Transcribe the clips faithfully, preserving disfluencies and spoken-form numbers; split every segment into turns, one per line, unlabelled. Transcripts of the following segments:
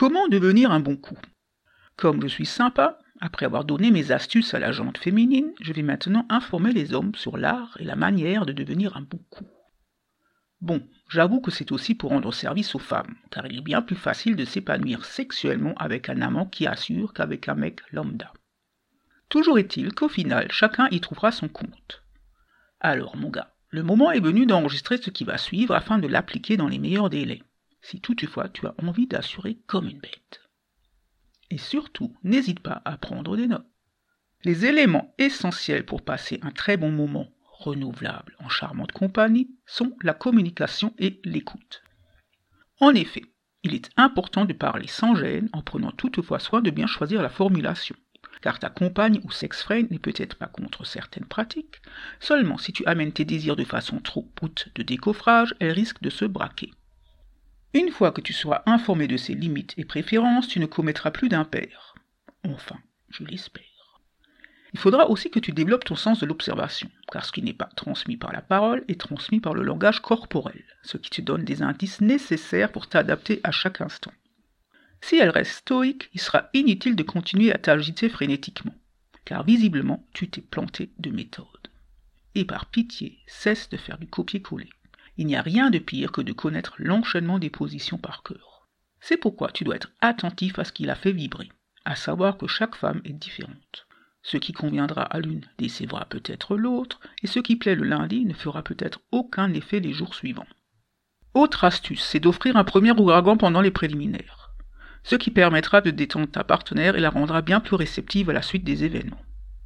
Comment devenir un bon coup? Comme je suis sympa, après avoir donné mes astuces à la jante féminine, je vais maintenant informer les hommes sur l'art et la manière de devenir un bon coup. Bon, j'avoue que c'est aussi pour rendre service aux femmes, car il est bien plus facile de s'épanouir sexuellement avec un amant qui assure qu'avec un mec lambda. Toujours est-il qu'au final, chacun y trouvera son compte. Alors mon gars, le moment est venu d'enregistrer ce qui va suivre afin de l'appliquer dans les meilleurs délais, si toutefois tu as envie d'assurer comme une bête. Et surtout, n'hésite pas à prendre des notes. Les éléments essentiels pour passer un très bon moment renouvelable en charmante compagnie sont la communication et l'écoute. En effet, il est important de parler sans gêne en prenant toutefois soin de bien choisir la formulation, car ta compagne ou sex-friend n'est peut-être pas contre certaines pratiques, seulement si tu amènes tes désirs de façon trop brute de décoffrage, elle risque de se braquer. Une fois que tu seras informé de ses limites et préférences, tu ne commettras plus d'impair. Enfin, je l'espère. Il faudra aussi que tu développes ton sens de l'observation, car ce qui n'est pas transmis par la parole est transmis par le langage corporel, ce qui te donne des indices nécessaires pour t'adapter à chaque instant. Si elle reste stoïque, il sera inutile de continuer à t'agiter frénétiquement, car visiblement tu t'es planté de méthode. Et par pitié, cesse de faire du copier-coller. Il n'y a rien de pire que de connaître l'enchaînement des positions par cœur. C'est pourquoi tu dois être attentif à ce qui la fait vibrer, à savoir que chaque femme est différente. Ce qui conviendra à l'une décevra peut-être l'autre, et ce qui plaît le lundi ne fera peut-être aucun effet les jours suivants. Autre astuce, c'est d'offrir un premier ouragan pendant les préliminaires, ce qui permettra de détendre ta partenaire et la rendra bien plus réceptive à la suite des événements.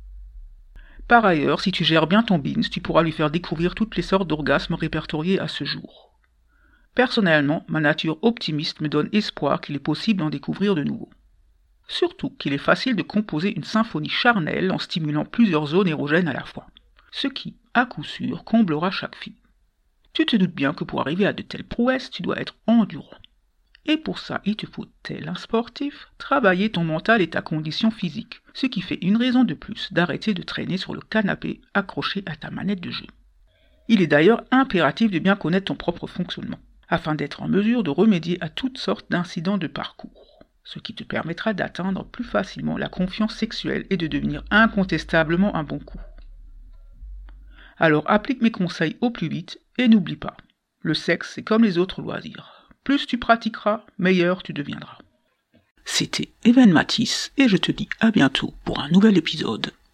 Par ailleurs, si tu gères bien ton bins, tu pourras lui faire découvrir toutes les sortes d'orgasmes répertoriés à ce jour. Personnellement, ma nature optimiste me donne espoir qu'il est possible d'en découvrir de nouveaux. Surtout qu'il est facile de composer une symphonie charnelle en stimulant plusieurs zones érogènes à la fois, ce qui, à coup sûr, comblera chaque fille. Tu te doutes bien que pour arriver à de telles prouesses, tu dois être endurant. Et pour ça, il te faut, tel un sportif, travailler ton mental et ta condition physique, ce qui fait une raison de plus d'arrêter de traîner sur le canapé accroché à ta manette de jeu. Il est d'ailleurs impératif de bien connaître ton propre fonctionnement, afin d'être en mesure de remédier à toutes sortes d'incidents de parcours, ce qui te permettra d'atteindre plus facilement la confiance sexuelle et de devenir incontestablement un bon coup. Alors applique mes conseils au plus vite et n'oublie pas, le sexe c'est comme les autres loisirs. Plus tu pratiqueras, meilleur tu deviendras. C'était Even Matisse et je te dis à bientôt pour un nouvel épisode.